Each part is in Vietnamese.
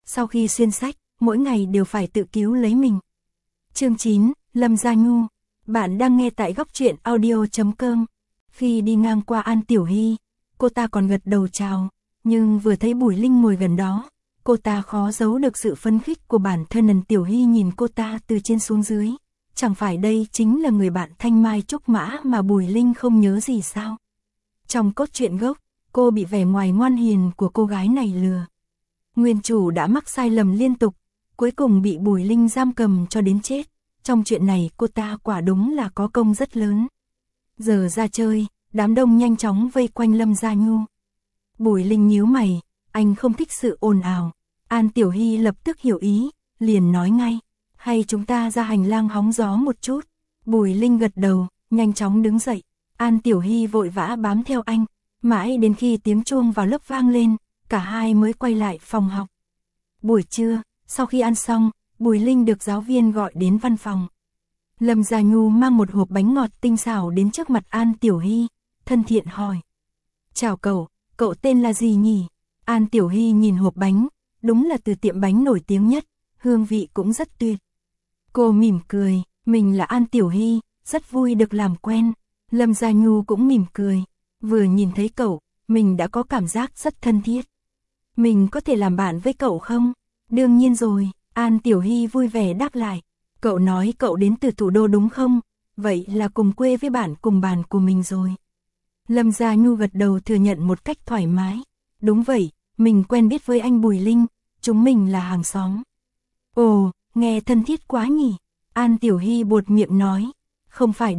sau khi xuyên sách, mỗi ngày đều phải tự cứu lấy mình. Chương 9, Lâm Gia Nhu. Bạn đang nghe tại góc truyện audio.com. Khi đi ngang qua An Tiểu Hy, cô ta còn gật đầu chào, nhưng vừa thấy Bùi Linh ngồi gần đó, cô ta khó giấu được sự phấn khích của bản thân. An Tiểu Hy nhìn cô ta từ trên xuống dưới, chẳng phải đây chính là người bạn thanh mai trúc mã mà Bùi Linh không nhớ gì sao? Trong cốt truyện gốc, cô bị vẻ ngoài ngoan hiền của cô gái này lừa. Nguyên chủ đã mắc sai lầm liên tục, cuối cùng bị Bùi Linh giam cầm cho đến chết. Trong chuyện này cô ta quả đúng là có công rất lớn. Giờ ra chơi, đám đông nhanh chóng vây quanh Lâm Gia Nhu. Bùi Linh nhíu mày, anh không thích sự ồn ào. An Tiểu Hy lập tức hiểu ý, liền nói ngay, hay chúng ta ra hành lang hóng gió một chút. Bùi Linh gật đầu, nhanh chóng đứng dậy. An Tiểu Hy vội vã bám theo anh, mãi đến khi tiếng chuông vào lớp vang lên, cả hai mới quay lại phòng học. Buổi trưa, sau khi ăn xong, Bùi Linh được giáo viên gọi đến văn phòng. Lâm Gia Nhu mang một hộp bánh ngọt tinh xảo đến trước mặt An Tiểu Hy, thân thiện hỏi. Chào cậu tên là gì nhỉ? An Tiểu Hy nhìn hộp bánh, đúng là từ tiệm bánh nổi tiếng nhất, hương vị cũng rất tuyệt. Cô mỉm cười, mình là An Tiểu Hy, rất vui được làm quen. Lâm Gia Nhu cũng mỉm cười, vừa nhìn thấy cậu, mình đã có cảm giác rất thân thiết. Mình có thể làm bạn với cậu không? Đương nhiên rồi, An Tiểu Hy vui vẻ đáp lại. Cậu nói cậu đến từ thủ đô đúng không? Vậy là cùng quê với bạn cùng bàn của mình rồi. Lâm Gia Nhu gật đầu thừa nhận một cách thoải mái. Đúng vậy, mình quen biết với anh Bùi Linh, chúng mình là hàng xóm. Ồ, nghe thân thiết quá nhỉ? An Tiểu Hy buột miệng nói. Không phải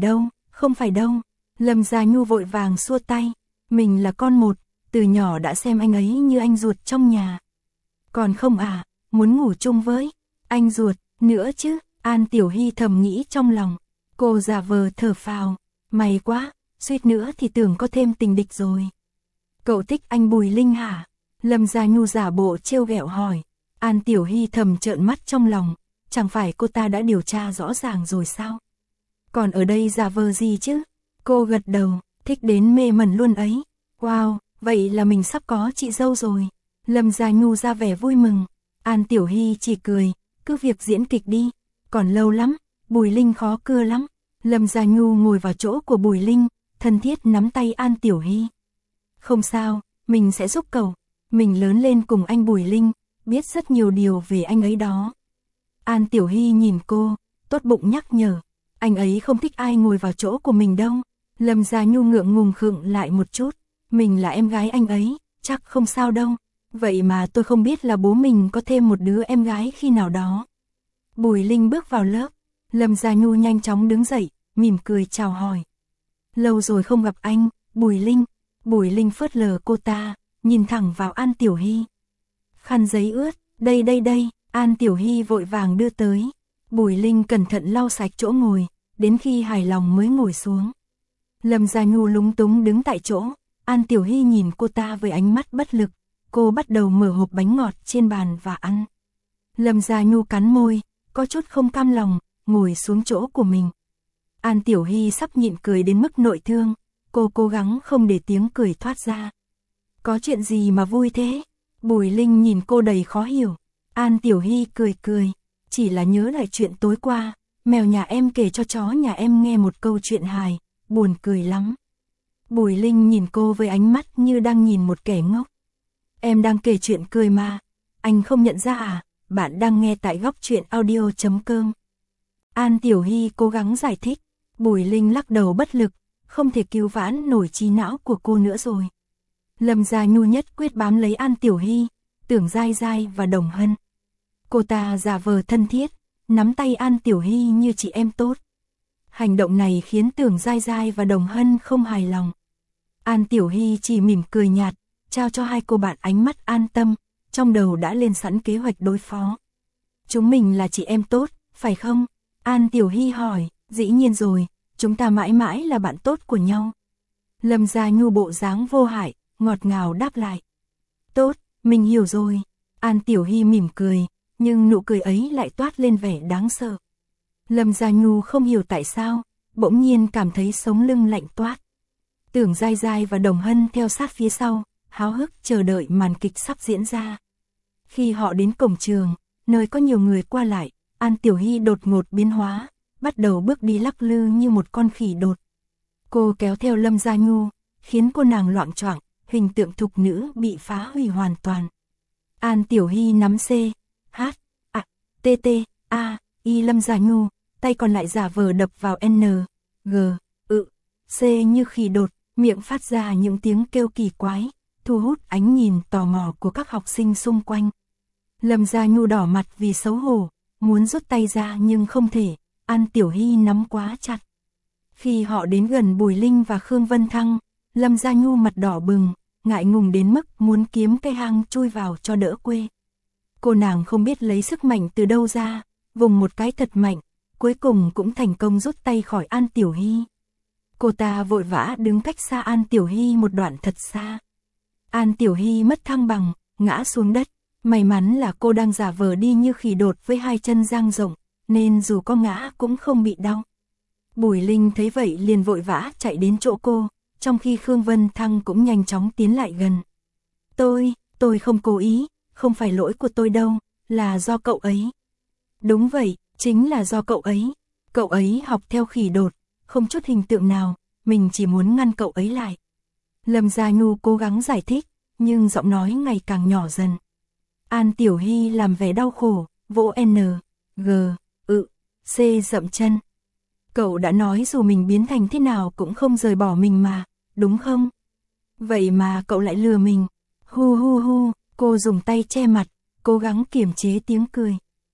đâu. Lâm Gia Nhu vội vàng xua tay. Mình là con một, từ nhỏ đã xem anh ấy như anh ruột trong nhà. Còn không à, muốn ngủ chung với anh ruột nữa chứ? An Tiểu Hy thầm nghĩ trong lòng. Cô giả vờ thở phào. May quá, suýt nữa thì tưởng có thêm tình địch rồi. Cậu thích anh Bùi Linh hả? Lâm Gia Nhu giả bộ trêu ghẹo hỏi. An Tiểu Hy thầm trợn mắt trong lòng. Chẳng phải cô ta đã điều tra rõ ràng rồi sao? Còn ở đây giả vờ gì chứ? Cô gật đầu, thích đến mê mẩn luôn ấy. Wow, vậy là mình sắp có chị dâu rồi. Lâm Gia Nhu ra vẻ vui mừng. An Tiểu Hy chỉ cười, cứ việc diễn kịch đi. Còn lâu lắm, Bùi Linh khó cưa lắm. Lâm Gia Nhu ngồi vào chỗ của Bùi Linh, thân thiết nắm tay An Tiểu Hy. Không sao, mình sẽ giúp cậu. Mình lớn lên cùng anh Bùi Linh, biết rất nhiều điều về anh ấy đó. An Tiểu Hy nhìn cô, tốt bụng nhắc nhở. Anh ấy không thích ai ngồi vào chỗ của mình đâu. Lâm Gia Nhu ngượng ngùng khựng lại một chút. Mình là em gái anh ấy, chắc không sao đâu. Vậy mà tôi không biết là bố mình có thêm một đứa em gái khi nào đó. Bùi Linh bước vào lớp. Lâm Gia Nhu nhanh chóng đứng dậy, mỉm cười chào hỏi. Lâu rồi không gặp anh, Bùi Linh. Bùi Linh phớt lờ cô ta, nhìn thẳng vào An Tiểu Hy. Khăn giấy ướt, đây. An Tiểu Hy vội vàng đưa tới. Bùi Linh cẩn thận lau sạch chỗ ngồi, đến khi hài lòng mới ngồi xuống. Lâm Gia Nhu lúng túng đứng tại chỗ. An Tiểu Hy nhìn cô ta với ánh mắt bất lực. Cô bắt đầu mở hộp bánh ngọt trên bàn và ăn. Lâm Gia Nhu cắn môi, có chút không cam lòng, ngồi xuống chỗ của mình. An Tiểu Hy sắp nhịn cười đến mức nội thương. Cô cố gắng không để tiếng cười thoát ra. Có chuyện gì mà vui thế? Bùi Linh nhìn cô đầy khó hiểu. An Tiểu Hy cười. Chỉ là nhớ lại chuyện tối qua. Mèo nhà em kể cho chó nhà em nghe một câu chuyện hài. Buồn cười lắm. Bùi Linh nhìn cô với ánh mắt như đang nhìn một kẻ ngốc. Em đang kể chuyện cười mà. Anh không nhận ra à? Bạn đang nghe tại góc truyện audio.com. An Tiểu Hy cố gắng giải thích. Bùi Linh lắc đầu bất lực. Không thể cứu vãn nổi trí não của cô nữa rồi. Lâm Gia Nhu nhất quyết bám lấy An Tiểu Hy, Tưởng Giai Giai và Đồng Hân. Cô ta giả vờ thân thiết, nắm tay An Tiểu Hy như chị em tốt. Hành động này khiến Tưởng Giai Giai và Đồng Hân không hài lòng. An Tiểu Hy chỉ mỉm cười nhạt, trao cho hai cô bạn ánh mắt an tâm, trong đầu đã lên sẵn kế hoạch đối phó. Chúng mình là chị em tốt, phải không? An Tiểu Hy hỏi, dĩ nhiên rồi, chúng ta mãi mãi là bạn tốt của nhau. Lâm Gia Nhu bộ dáng vô hại, ngọt ngào đáp lại. Tốt, mình hiểu rồi. An Tiểu Hy mỉm cười, nhưng nụ cười ấy lại toát lên vẻ đáng sợ. Lâm Gia Nhu không hiểu tại sao, bỗng nhiên cảm thấy sống lưng lạnh toát. Tưởng Giai Giai và Đồng Hân theo sát phía sau, háo hức chờ đợi màn kịch sắp diễn ra. Khi họ đến cổng trường, nơi có nhiều người qua lại, An Tiểu Hy đột ngột biến hóa, bắt đầu bước đi lắc lư như một con khỉ đột. Cô kéo theo Lâm Gia Nhu, khiến cô nàng loạng choạng, hình tượng thục nữ bị phá hủy hoàn toàn. An Tiểu Hy nắm C, H, A, T, T, A, I Lâm Gia Nhu, tay còn lại giả vờ đập vào N, G, C như khỉ đột, miệng phát ra những tiếng kêu kỳ quái, thu hút ánh nhìn tò mò của các học sinh xung quanh. Lâm Gia Nhu đỏ mặt vì xấu hổ, muốn rút tay ra nhưng không thể, An Tiểu Hy nắm quá chặt. Khi họ đến gần Bùi Linh và Khương Vân Thăng, Lâm Gia Nhu mặt đỏ bừng, ngại ngùng đến mức muốn kiếm cây hang chui vào cho đỡ quê. Cô nàng không biết lấy sức mạnh từ đâu ra, vùng một cái thật mạnh, cuối cùng cũng thành công rút tay khỏi An Tiểu Hy. Cô ta vội vã đứng cách xa An Tiểu Hy một đoạn thật xa. An Tiểu Hy mất thăng bằng, ngã xuống đất. May mắn là cô đang giả vờ đi như khỉ đột với hai chân dang rộng, nên dù có ngã cũng không bị đau. Bùi Linh thấy vậy liền vội vã chạy đến chỗ cô, trong khi Khương Vân Thăng cũng nhanh chóng tiến lại gần. Tôi không cố ý, không phải lỗi của tôi đâu, là do cậu ấy. Đúng vậy, chính là do cậu ấy. Cậu ấy học theo khỉ đột, không chút hình tượng nào, mình chỉ muốn ngăn cậu ấy lại. Lâm Gia Nhu cố gắng giải thích, nhưng giọng nói ngày càng nhỏ dần. An Tiểu Hy làm vẻ đau khổ, vỗ N, G, C dậm chân. Cậu đã nói dù mình biến thành thế nào cũng không rời bỏ mình mà, đúng không? Vậy mà cậu lại lừa mình. Hu hu hu, cô dùng tay che mặt, cố gắng kiềm chế tiếng cười.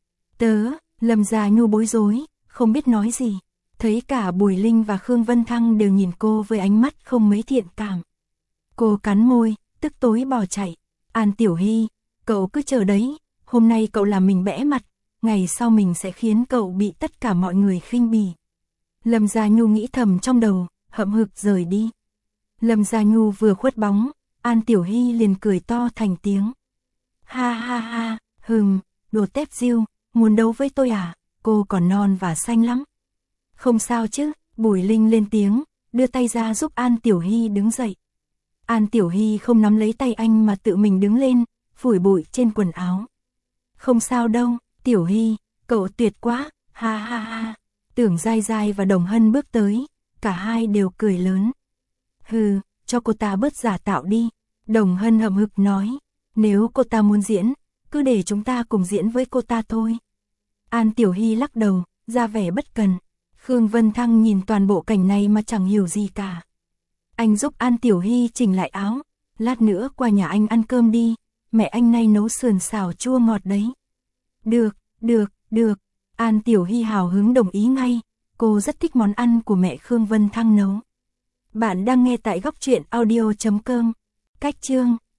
Lâm Gia Nhu bối rối, không biết nói gì. Thấy cả Bùi Linh và Khương Vân Thăng đều nhìn cô với ánh mắt không mấy thiện cảm. Cô cắn môi, tức tối bỏ chạy. An Tiểu Hy, cậu cứ chờ đấy, hôm nay cậu làm mình bẽ mặt, ngày sau mình sẽ khiến cậu bị tất cả mọi người khinh bỉ. Lâm Gia Nhu nghĩ thầm trong đầu, hậm hực rời đi. Lâm Gia Nhu vừa khuất bóng, An Tiểu Hy liền cười to thành tiếng. Ha ha ha, đồ tép diêu, muốn đấu với tôi à, cô còn non và xanh lắm. Không sao chứ, Bùi Linh lên tiếng, đưa tay ra giúp An Tiểu Hy đứng dậy. An Tiểu Hy không nắm lấy tay anh mà tự mình đứng lên, phủi bụi trên quần áo. Không sao đâu, Tiểu Hy, cậu tuyệt quá, ha ha ha. Tưởng Giai Giai và Đồng Hân bước tới, cả hai đều cười lớn. Cho cô ta bớt giả tạo đi. Đồng Hân hậm hực nói, nếu cô ta muốn diễn, cứ để chúng ta cùng diễn với cô ta thôi. An Tiểu Hy lắc đầu, ra vẻ bất cần. Khương Vân Thăng nhìn toàn bộ cảnh này mà chẳng hiểu gì cả. Anh giúp An Tiểu Hy chỉnh lại áo, lát nữa qua nhà anh ăn cơm đi, mẹ anh nay nấu sườn xào chua ngọt đấy. Được. An Tiểu Hy hào hứng đồng ý ngay, cô rất thích món ăn của mẹ Khương Vân Thăng nấu. Bạn đang nghe tại góc truyện audio.com. Cách chương